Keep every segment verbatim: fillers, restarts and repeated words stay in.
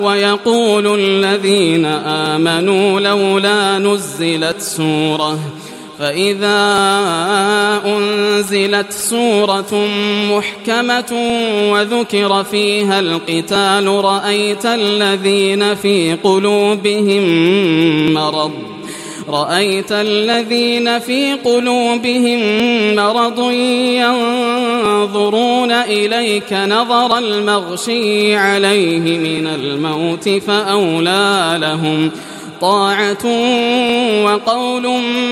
ويقول الذين آمنوا لولا نزلت سورة فإذا أنزلت سورة محكمة وذكر فيها القتال رأيت الذين في قلوبهم مرض رأيت الذين في قلوبهم مرض ينظرون إليك نظر المغشي عليه من الموت فأولى لهم طاعة وقول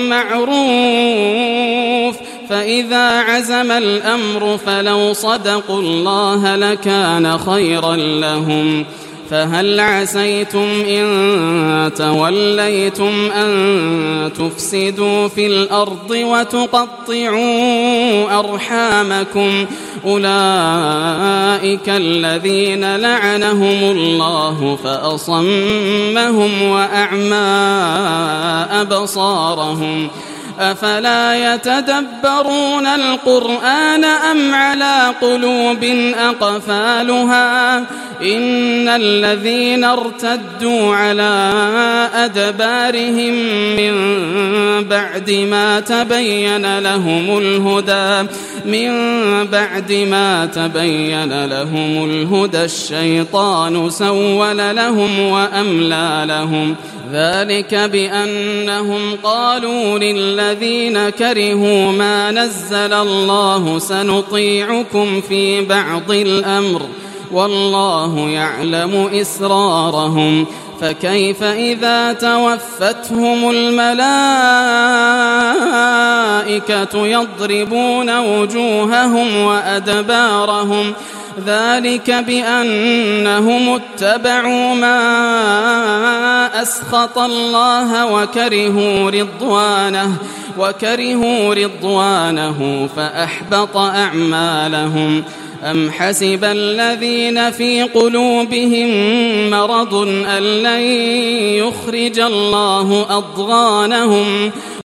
معروف فإذا عزم الأمر فلو صدقوا الله لكان خيرا لهم فهل عسيتم إن توليتم أن تفسدوا في الأرض وتقطعوا أرحامكم أولئك الذين لعنهم الله فأصمهم وأعمى أبصارهم أفلا يتدبرون القرآن أم على قلوب أقفالها إن الذين ارتدوا على أدبارهم من بعد ما تبين لهم الهدى من بعد ما تبين لهم الهدى الشيطان سول لهم وأملى لهم ذلك بأنهم قالوا للذين كرهوا ما نزل الله سنطيعكم في بعض الأمر والله يعلم إسرارهم فكيف إذا توفتهم الملائكة يضربون وجوههم وأدبارهم ذلك بأنهم اتبعوا ما أسخط الله وكرهوا رضوانه وكرهوا رضوانه فأحبط أعمالهم أم حسب الذين في قلوبهم مرض أن لن يخرج الله أضغانهم